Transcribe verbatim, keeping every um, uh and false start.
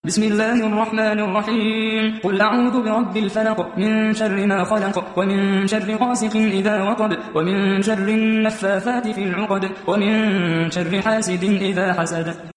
بسم الله الرحمن الرحيم قل أعوذ برب الفلق من شر ما خلق ومن شر غاسق إذا وقب ومن شر النفاثات في العقد ومن شر حاسد إذا حسد